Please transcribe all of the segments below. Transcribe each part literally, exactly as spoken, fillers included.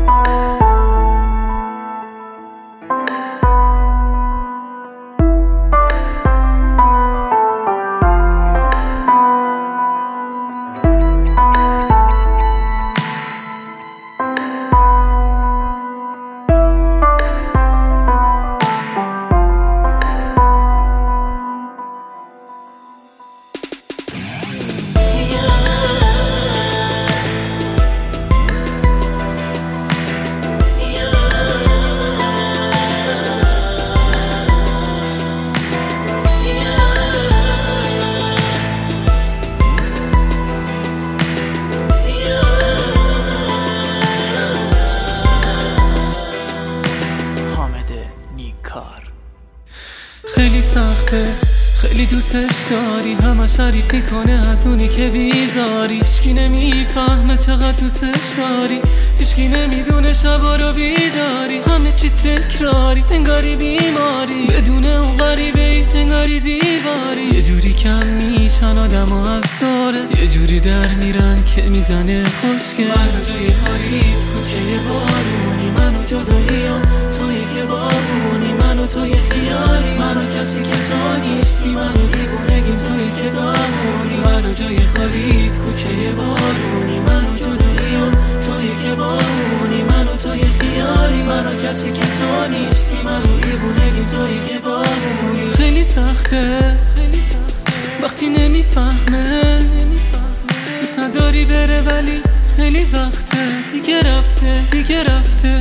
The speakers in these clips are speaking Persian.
خیلی سخته، خیلی دوستش داری، همه شریفی کنه از اونی که بیزاری. هیچکی نمیفهمه چقدر دوستش داری، هیچکی نمیدونه شبا رو بیداری. همه چی تکراری، انگاری بیماری، بدون اون غریبه ای انگاری دیواری. یه جوری کم میشن آدم ها از داره، یه جوری در میرن که میزنه خوشگل. منو جای خرید کوچه بارونی، منو جدایی ها تویی که بارونی، منو توی خیالی، منو کسی که تو نیستی، منو دیوونگیم تویی که دامونی. منو جای خرید کوچه بارونی، منو جدایی ها تویی که بارونی، منو توی خیالی، منو کسی که تو نیستی، منو دیوونگیم تویی که دامونی. خیلی سخته وقتی نمیفهمه، دوست نداری بره ولی خیلی وقته دیگه رفته دیگه رفته.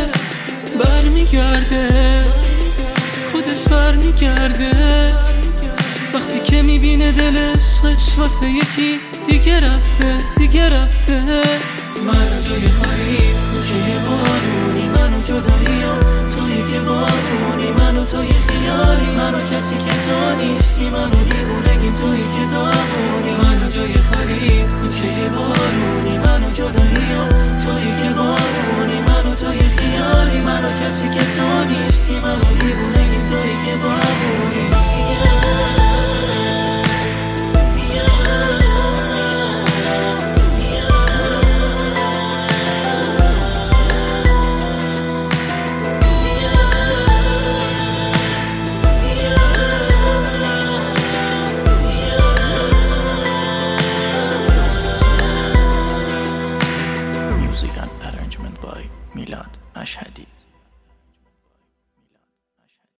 برمیگرده خودش برمیگرده، وقتی که میبینه دلش عشقش واسه یکی دیگه رفته دیگه رفته. منو جای خرید کوچه بارونی، منو جدایی ها تویی که بارونی، منو توی خیالی، منو کسی که تو نیستی، منو دیوونگیم تویی که دامونی. منو جای خرید کوچه بارونی،